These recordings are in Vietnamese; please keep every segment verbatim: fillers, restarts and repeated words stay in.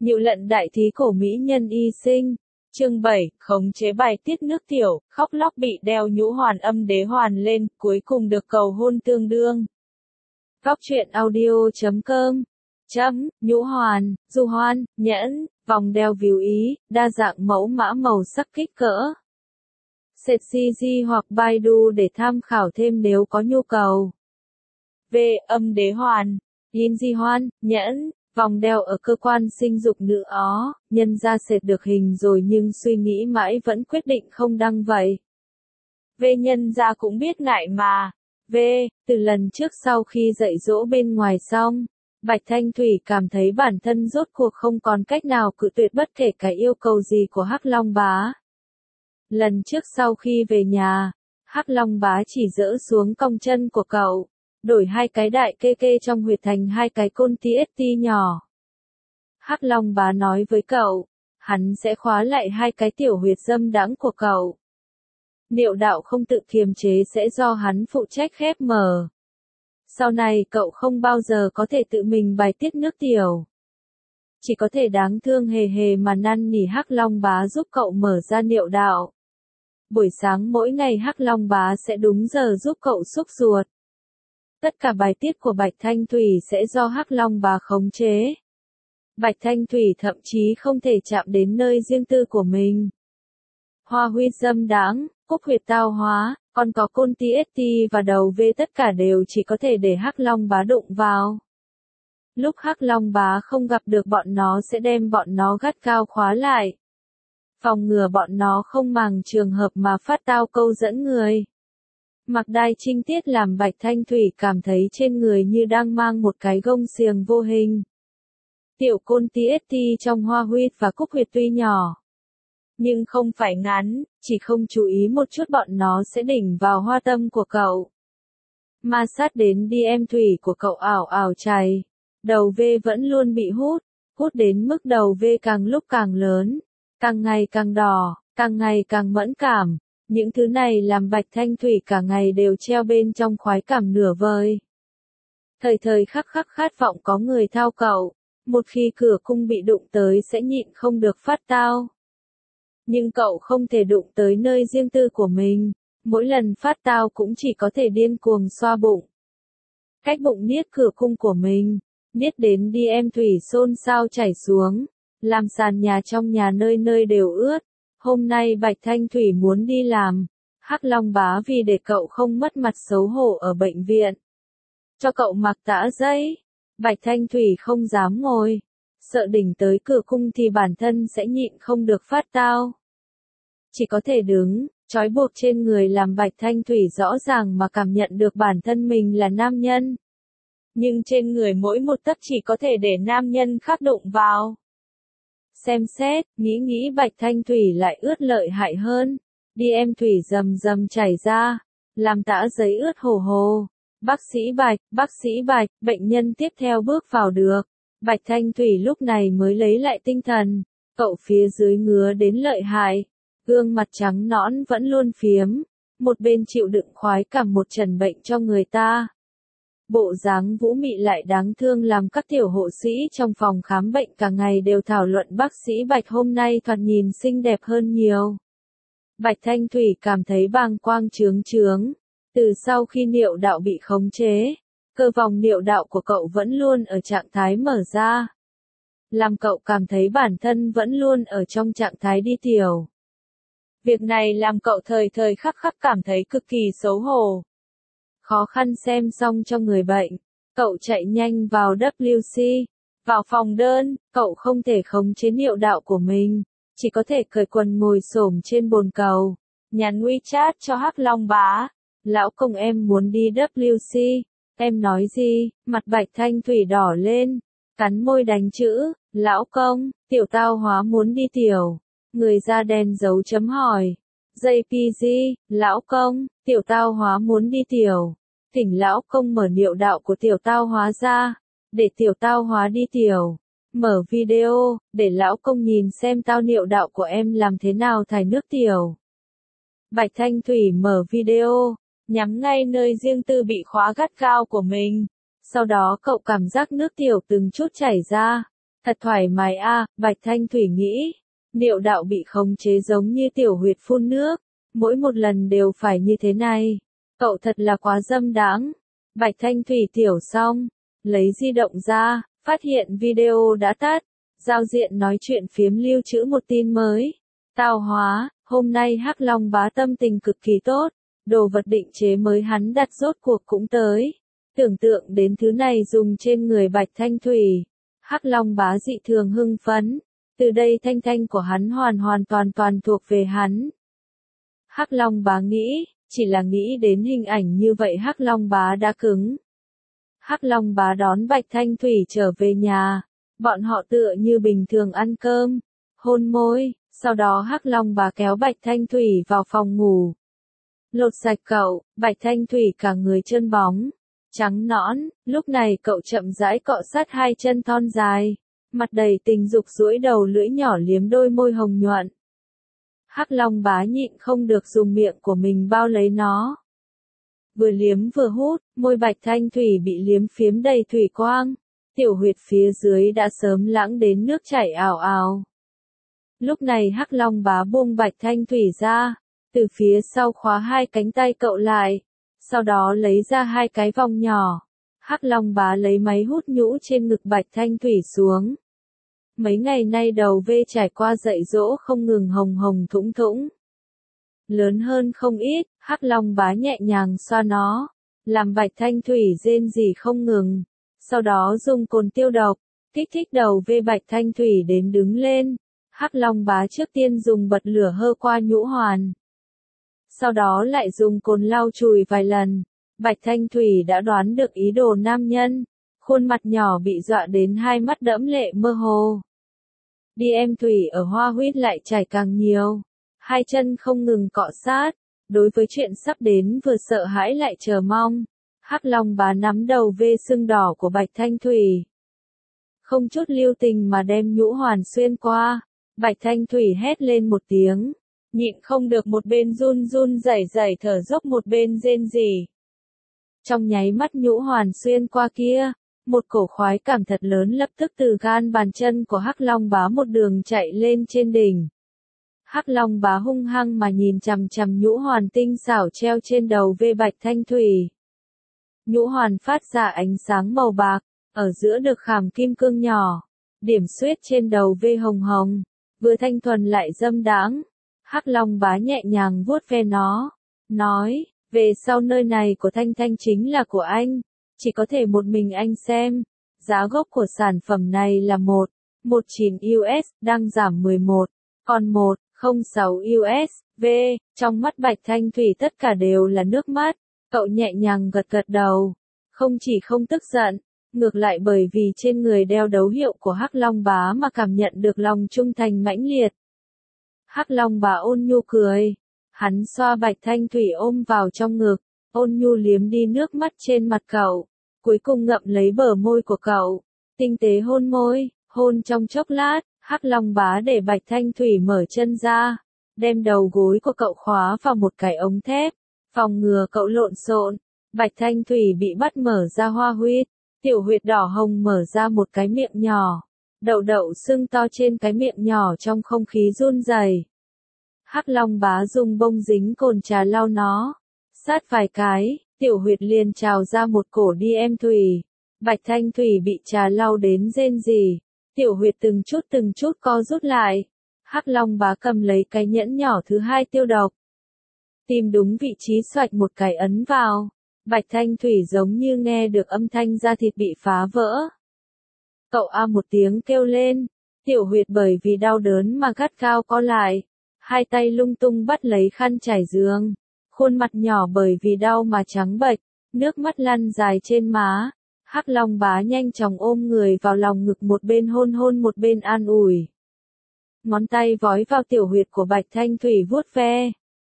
Nhựu lận đại thí cổ mỹ nhân y sinh. Chương bảy, khống chế bài tiết nước tiểu, khóc lóc bị đeo nhũ hoàn âm đế hoàn lên, cuối cùng được cầu hôn tương đương. Góc truyện audio chấm com. Chấm, nhũ hoàn, du hoan, nhẫn, vòng đeo víu ý, đa dạng mẫu mã màu sắc kích cỡ. Search xê giê hoặc Baidu để tham khảo thêm nếu có nhu cầu. V. Âm đế hoàn, yin di hoan, nhẫn. Vòng đeo ở cơ quan sinh dục nữ ó, nhân ra sệt được hình rồi nhưng suy nghĩ mãi vẫn quyết định không đăng vậy. V. Nhân ra cũng biết ngại mà. V. Từ lần trước sau khi dạy dỗ bên ngoài xong, Bạch Thanh Thủy cảm thấy bản thân rốt cuộc không còn cách nào cự tuyệt bất kể cái yêu cầu gì của Hắc Long Bá. Lần trước sau khi về nhà, Hắc Long Bá chỉ dỡ xuống cong chân của cậu, đổi hai cái đại kê kê trong huyệt thành hai cái côn ti ét ti nhỏ. Hắc Long Bá nói với cậu, hắn sẽ khóa lại hai cái tiểu huyệt dâm đãng của cậu. Niệu đạo không tự kiềm chế sẽ do hắn phụ trách khép mở. Sau này cậu không bao giờ có thể tự mình bài tiết nước tiểu. Chỉ có thể đáng thương hề hề mà năn nỉ Hắc Long Bá giúp cậu mở ra niệu đạo. Buổi sáng mỗi ngày Hắc Long Bá sẽ đúng giờ giúp cậu xúc ruột. Tất cả bài tiết của Bạch Thanh Thủy sẽ do Hắc Long Bá khống chế. Bạch Thanh Thủy thậm chí không thể chạm đến nơi riêng tư của mình. Hoa huyết dâm đãng, cúc huyệt tao hóa, còn có côn ti ét ti và đầu V tất cả đều chỉ có thể để Hắc Long Bá đụng vào. Lúc Hắc Long Bá không gặp được bọn nó sẽ đem bọn nó gắt cao khóa lại. Phòng ngừa bọn nó không màng trường hợp mà phát tao câu dẫn người. Mặc đai trinh tiết làm Bạch Thanh Thủy cảm thấy trên người như đang mang một cái gông xiềng vô hình. Tiểu côn ti ét ti trong hoa huyết và cúc huyệt tuy nhỏ, nhưng không phải ngắn, chỉ không chú ý một chút bọn nó sẽ đỉnh vào hoa tâm của cậu. Ma sát đến đi em thủy của cậu ảo ảo chảy. Đầu V vẫn luôn bị hút, hút đến mức đầu V càng lúc càng lớn, càng ngày càng đỏ, càng ngày càng mẫn cảm. Những thứ này làm Bạch Thanh Thủy cả ngày đều treo bên trong khoái cảm nửa vời. Thời thời khắc khắc khát vọng có người thao cậu, một khi cửa cung bị đụng tới sẽ nhịn không được phát tao. Nhưng cậu không thể đụng tới nơi riêng tư của mình, mỗi lần phát tao cũng chỉ có thể điên cuồng xoa bụng. Cách bụng niết cửa cung của mình, niết đến đi em thủy xôn xao chảy xuống, làm sàn nhà trong nhà nơi nơi đều ướt. Hôm nay Bạch Thanh Thủy muốn đi làm, Hắc Long Bá vì để cậu không mất mặt xấu hổ ở bệnh viện, cho cậu mặc tã giấy. Bạch Thanh Thủy không dám ngồi, sợ đỉnh tới cửa cung thì bản thân sẽ nhịn không được phát tao. Chỉ có thể đứng, trói buộc trên người làm Bạch Thanh Thủy rõ ràng mà cảm nhận được bản thân mình là nam nhân. Nhưng trên người mỗi một tấc chỉ có thể để nam nhân khác đụng vào. Xem xét, nghĩ nghĩ Bạch Thanh Thủy lại ướt lợi hại hơn. Đi em thủy rầm rầm chảy ra, làm tã giấy ướt hồ hồ. Bác sĩ Bạch, bác sĩ Bạch, bệnh nhân tiếp theo bước vào được. Bạch Thanh Thủy lúc này mới lấy lại tinh thần. Cậu phía dưới ngứa đến lợi hại. Gương mặt trắng nõn vẫn luôn phiếm. Một bên chịu đựng khoái cảm một trần bệnh cho người ta. Bộ dáng vũ mị lại đáng thương làm các tiểu hộ sĩ trong phòng khám bệnh cả ngày đều thảo luận bác sĩ Bạch hôm nay thoạt nhìn xinh đẹp hơn nhiều. Bạch Thanh Thủy cảm thấy bàng quang trướng trướng. Từ sau khi niệu đạo bị khống chế, cơ vòng niệu đạo của cậu vẫn luôn ở trạng thái mở ra. Làm cậu cảm thấy bản thân vẫn luôn ở trong trạng thái đi tiểu. Việc này làm cậu thời thời khắc khắc cảm thấy cực kỳ xấu hổ. Khó khăn xem xong cho người bệnh, cậu chạy nhanh vào W C, vào phòng đơn, cậu không thể khống chế niệu đạo của mình, chỉ có thể cởi quần ngồi xổm trên bồn cầu, nhắn WeChat cho Hắc Long Bá, lão công em muốn đi W C, em nói gì, mặt Bạch Thanh Thủy đỏ lên, cắn môi đánh chữ, lão công, tiểu tao hóa muốn đi tiểu, người da đen dấu chấm hỏi. gi pê giê, lão công, tiểu tao hóa muốn đi tiểu. Thỉnh lão công mở niệu đạo của tiểu tao hóa ra, để tiểu tao hóa đi tiểu. Mở video, để lão công nhìn xem tao niệu đạo của em làm thế nào thải nước tiểu. Bạch Thanh Thủy mở video, nhắm ngay nơi riêng tư bị khóa gắt gao của mình. Sau đó cậu cảm giác nước tiểu từng chút chảy ra. Thật thoải mái a, Bạch Thanh Thủy nghĩ. Niệu đạo bị khống chế giống như tiểu huyệt phun nước, mỗi một lần đều phải như thế này. Cậu thật là quá dâm đãng. Bạch Thanh Thủy tiểu xong, lấy di động ra, phát hiện video đã tắt. Giao diện nói chuyện phiếm lưu trữ một tin mới. Tao hóa, hôm nay Hắc Long Bá tâm tình cực kỳ tốt, đồ vật định chế mới hắn đặt rốt cuộc cũng tới. Tưởng tượng đến thứ này dùng trên người Bạch Thanh Thủy, Hắc Long Bá dị thường hưng phấn, từ đây thanh thanh của hắn hoàn hoàn toàn toàn thuộc về hắn. Hắc Long Bá nghĩ, chỉ là nghĩ đến hình ảnh như vậy Hắc Long Bá đã cứng. Hắc Long Bá đón Bạch Thanh Thủy trở về nhà, bọn họ tựa như bình thường ăn cơm, hôn môi, sau đó Hắc Long Bá kéo Bạch Thanh Thủy vào phòng ngủ. Lột sạch cậu, Bạch Thanh Thủy cả người trơn bóng, trắng nõn, lúc này cậu chậm rãi cọ sát hai chân thon dài, mặt đầy tình dục duỗi đầu lưỡi nhỏ liếm đôi môi hồng nhuận. Hắc Long Bá nhịn không được dùng miệng của mình bao lấy nó. Vừa liếm vừa hút, môi Bạch Thanh Thủy bị liếm phiếm đầy thủy quang, tiểu huyệt phía dưới đã sớm lãng đến nước chảy ào ào. Lúc này Hắc Long Bá buông Bạch Thanh Thủy ra, từ phía sau khóa hai cánh tay cậu lại, sau đó lấy ra hai cái vòng nhỏ. Hắc Long Bá lấy máy hút nhũ trên ngực Bạch Thanh Thủy xuống. Mấy ngày nay đầu vê trải qua dạy dỗ không ngừng hồng hồng thủng thủng. Lớn hơn không ít, Hắc Long Bá nhẹ nhàng xoa nó, làm Bạch Thanh Thủy rên rỉ không ngừng. Sau đó dùng cồn tiêu độc, kích thích đầu vê Bạch Thanh Thủy đến đứng lên. Hắc Long Bá trước tiên dùng bật lửa hơ qua nhũ hoàn. Sau đó lại dùng cồn lau chùi vài lần. Bạch Thanh Thủy đã đoán được ý đồ nam nhân. Khuôn mặt nhỏ bị dọa đến hai mắt đẫm lệ mơ hồ. Đi em Thủy ở hoa huyết lại chảy càng nhiều. Hai chân không ngừng cọ sát. Đối với chuyện sắp đến vừa sợ hãi lại chờ mong. Hắc Long Bá nắm đầu vê sưng đỏ của Bạch Thanh Thủy. Không chút lưu tình mà đem nhũ hoàn xuyên qua. Bạch Thanh Thủy hét lên một tiếng. Nhịn không được một bên run run rẩy rẩy thở dốc một bên rên rỉ. Trong nháy mắt nhũ hoàn xuyên qua kia, một cổ khoái cảm thật lớn lập tức từ gan bàn chân của Hắc Long Bá một đường chạy lên trên đỉnh. Hắc Long Bá hung hăng mà nhìn chằm chằm nhũ hoàn tinh xảo treo trên đầu vê Bạch Thanh Thủy. Nhũ hoàn phát ra ánh sáng màu bạc, ở giữa được khảm kim cương nhỏ, điểm xuyết trên đầu vê hồng hồng, vừa thanh thuần lại dâm đãng. Hắc Long Bá nhẹ nhàng vuốt ve nó, nói, về sau nơi này của Thanh Thanh chính là của anh, chỉ có thể một mình anh xem. Giá gốc của sản phẩm này là một phẩy mười chín đô la, đang giảm mười một, còn một phẩy không sáu đô la. V, trong mắt Bạch Thanh Thủy tất cả đều là nước mắt, cậu nhẹ nhàng gật gật đầu, không chỉ không tức giận, ngược lại bởi vì trên người đeo dấu hiệu của Hắc Long Bá mà cảm nhận được lòng trung thành mãnh liệt. Hắc Long Bá ôn nhu cười, hắn xoa Bạch Thanh Thủy ôm vào trong ngực, ôn nhu liếm đi nước mắt trên mặt cậu, cuối cùng ngậm lấy bờ môi của cậu, tinh tế hôn môi, hôn trong chốc lát, Hắc Long Bá để Bạch Thanh Thủy mở chân ra, đem đầu gối của cậu khóa vào một cái ống thép, phòng ngừa cậu lộn xộn. Bạch Thanh Thủy bị bắt mở ra hoa huyết, tiểu huyệt đỏ hồng mở ra một cái miệng nhỏ, đậu đậu sưng to trên cái miệng nhỏ trong không khí run rẩy. Hắc Long Bá dùng bông dính cồn trà lau nó, sát vài cái, tiểu huyệt liền trào ra một cổ đi em Thủy. Bạch Thanh Thủy bị trà lau đến rên rỉ, tiểu huyệt từng chút từng chút co rút lại. Hắc Long Bá cầm lấy cái nhẫn nhỏ thứ hai tiêu độc, tìm đúng vị trí xoạch một cái ấn vào. Bạch Thanh Thủy giống như nghe được âm thanh da thịt bị phá vỡ. Cậu a một tiếng kêu lên, tiểu huyệt bởi vì đau đớn mà gắt gao co lại, hai tay lung tung bắt lấy khăn trải giường, khuôn mặt nhỏ bởi vì đau mà trắng bệch, nước mắt lăn dài trên má. Hắc Long Bá nhanh chóng ôm người vào lòng ngực một bên hôn hôn một bên an ủi. Ngón tay vói vào tiểu huyệt của Bạch Thanh Thủy vuốt ve.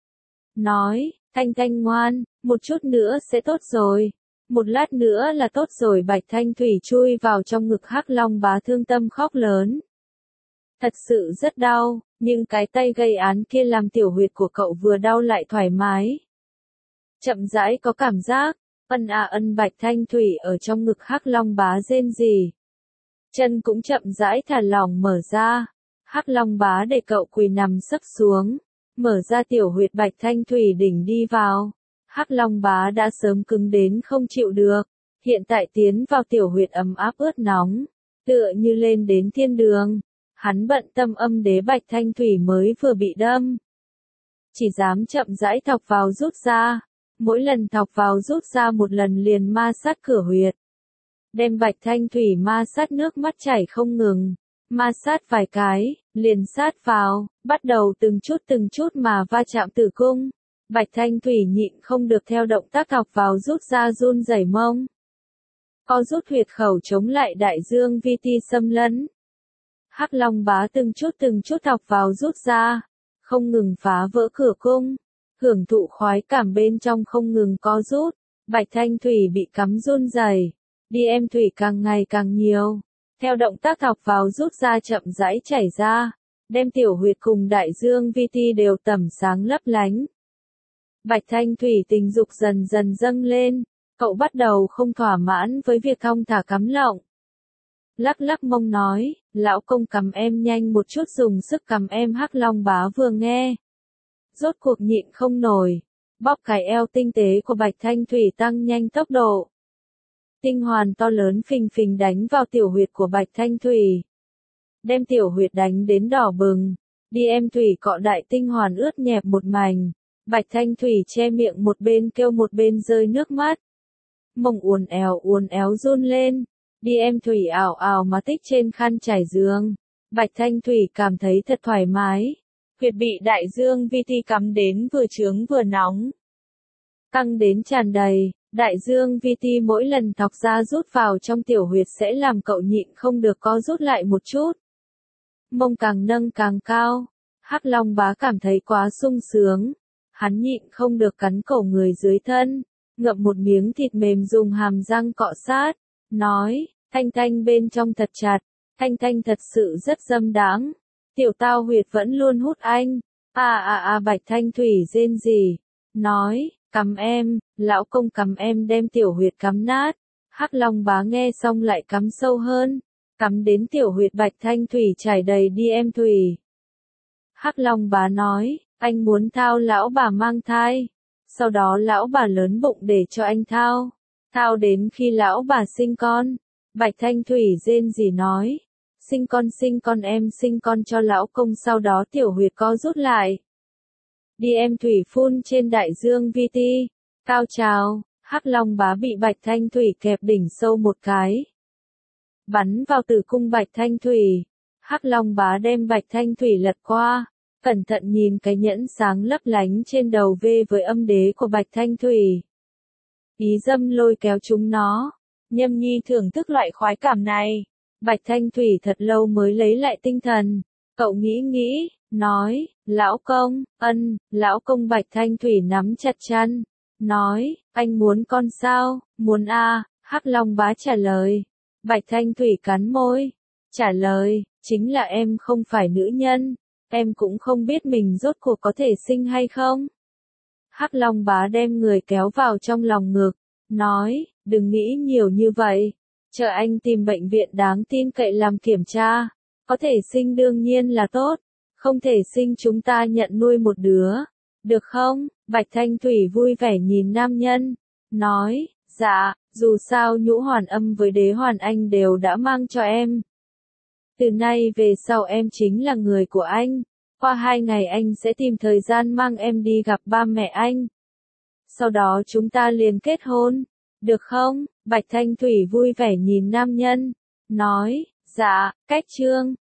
Nói, Thanh Thanh ngoan, một chút nữa sẽ tốt rồi. Một lát nữa là tốt rồi. Bạch Thanh Thủy chui vào trong ngực Hắc Long Bá thương tâm khóc lớn. Thật sự rất đau, nhưng cái tay gây án kia làm tiểu huyệt của cậu vừa đau lại thoải mái. Chậm rãi có cảm giác, ân à ân Bạch Thanh Thủy ở trong ngực Hắc Long Bá rên rỉ. chân cũng chậm rãi thả lỏng mở ra. Hắc Long Bá để cậu quỳ nằm sấp xuống, mở ra tiểu huyệt Bạch Thanh Thủy đỉnh đi vào. Hắc Long Bá đã sớm cứng đến không chịu được, hiện tại tiến vào tiểu huyệt ấm áp ướt nóng, tựa như lên đến thiên đường. Hắn bận tâm âm đế Bạch Thanh Thủy mới vừa bị đâm, chỉ dám chậm rãi thọc vào rút ra, mỗi lần thọc vào rút ra một lần liền ma sát cửa huyệt. Đem Bạch Thanh Thủy ma sát nước mắt chảy không ngừng, ma sát vài cái, liền sát vào, bắt đầu từng chút từng chút mà va chạm tử cung. Bạch Thanh Thủy nhịn không được theo động tác thọc vào rút ra run rẩy mông. Co rút huyệt khẩu chống lại đại dương vi ti xâm lấn. Hắc Long Bá từng chút từng chút thọc vào rút ra, không ngừng phá vỡ cửa cung, hưởng thụ khoái cảm bên trong không ngừng co rút. Bạch Thanh Thủy bị cắm run rẩy, đi em thủy càng ngày càng nhiều, theo động tác thọc vào rút ra chậm rãi chảy ra, đem tiểu huyệt cùng đại dương vi ti đều tẩm sáng lấp lánh. Bạch Thanh Thủy tình dục dần dần dâng lên, cậu bắt đầu không thỏa mãn với việc thong thả cắm lọng. Lắc lắc mông nói, lão công cắm em nhanh một chút, dùng sức cắm em. Hắc Long Bá vừa nghe, rốt cuộc nhịn không nổi, bóp cái eo tinh tế của Bạch Thanh Thủy tăng nhanh tốc độ. Tinh hoàn to lớn phình phình đánh vào tiểu huyệt của Bạch Thanh Thủy, đem tiểu huyệt đánh đến đỏ bừng, đi em thủy cọ đại tinh hoàn ướt nhẹp một mảnh. Bạch Thanh Thủy che miệng một bên kêu một bên rơi nước mắt, mông uốn éo uốn éo run lên, đi em thủy ảo ảo mà tích trên khăn trải giường. Bạch Thanh Thủy cảm thấy thật thoải mái, huyệt bị đại dương vi ti cắm đến vừa trướng vừa nóng, căng đến tràn đầy. Đại dương vi ti mỗi lần thọc ra rút vào trong tiểu huyệt sẽ làm cậu nhịn không được co rút lại một chút. Mông càng nâng càng cao, Hắc Long Bá cảm thấy quá sung sướng, hắn nhịn không được cắn cổ người dưới thân, ngậm một miếng thịt mềm dùng hàm răng cọ sát, nói, Thanh Thanh bên trong thật chặt, Thanh Thanh thật sự rất dâm đáng, tiểu tao huyệt vẫn luôn hút anh. À à à Bạch Thanh Thủy rên rỉ, nói, cắm em, lão công cắm em, đem tiểu huyệt cắm nát. Hắc Long Bá nghe xong lại cắm sâu hơn, cắm đến tiểu huyệt Bạch Thanh Thủy trải đầy đi em thủy. Hắc Long Bá nói, anh muốn thao lão bà mang thai, sau đó lão bà lớn bụng để cho anh thao, thao đến khi lão bà sinh con. Bạch Thanh Thủy rên rỉ nói, sinh con sinh con em sinh con cho lão công, sau đó tiểu huyệt co rút lại. Đi em thủy phun trên đại dương vi ti, cao trào. Hắc Long Bá bị Bạch Thanh Thủy kẹp đỉnh sâu một cái, bắn vào tử cung Bạch Thanh Thủy. Hắc Long Bá đem Bạch Thanh Thủy lật qua, cẩn thận nhìn cái nhẫn sáng lấp lánh trên đầu vê với âm đế của Bạch Thanh Thủy. Ý dâm lôi kéo chúng nó, Nhâm Nhi thưởng thức loại khoái cảm này. Bạch Thanh Thủy thật lâu mới lấy lại tinh thần, cậu nghĩ nghĩ, nói, lão công, ân, lão công. Bạch Thanh Thủy nắm chặt chăn, nói, anh muốn con sao? Muốn a. Hắc Long Bá trả lời. Bạch Thanh Thủy cắn môi, trả lời, chính là em không phải nữ nhân, em cũng không biết mình rốt cuộc có thể sinh hay không. Hắc Long Bá đem người kéo vào trong lòng ngực, nói, đừng nghĩ nhiều như vậy, chờ anh tìm bệnh viện đáng tin cậy làm kiểm tra, có thể sinh đương nhiên là tốt, không thể sinh chúng ta nhận nuôi một đứa, được không? Bạch Thanh Thủy vui vẻ nhìn nam nhân, nói, dạ, dù sao nhũ hoàn âm với đế hoàn anh đều đã mang cho em. Từ nay về sau em chính là người của anh, qua hai ngày anh sẽ tìm thời gian mang em đi gặp ba mẹ anh. Sau đó chúng ta liền kết hôn, được không? Bạch Thanh Thủy vui vẻ nhìn nam nhân, nói, dạ, cách chương.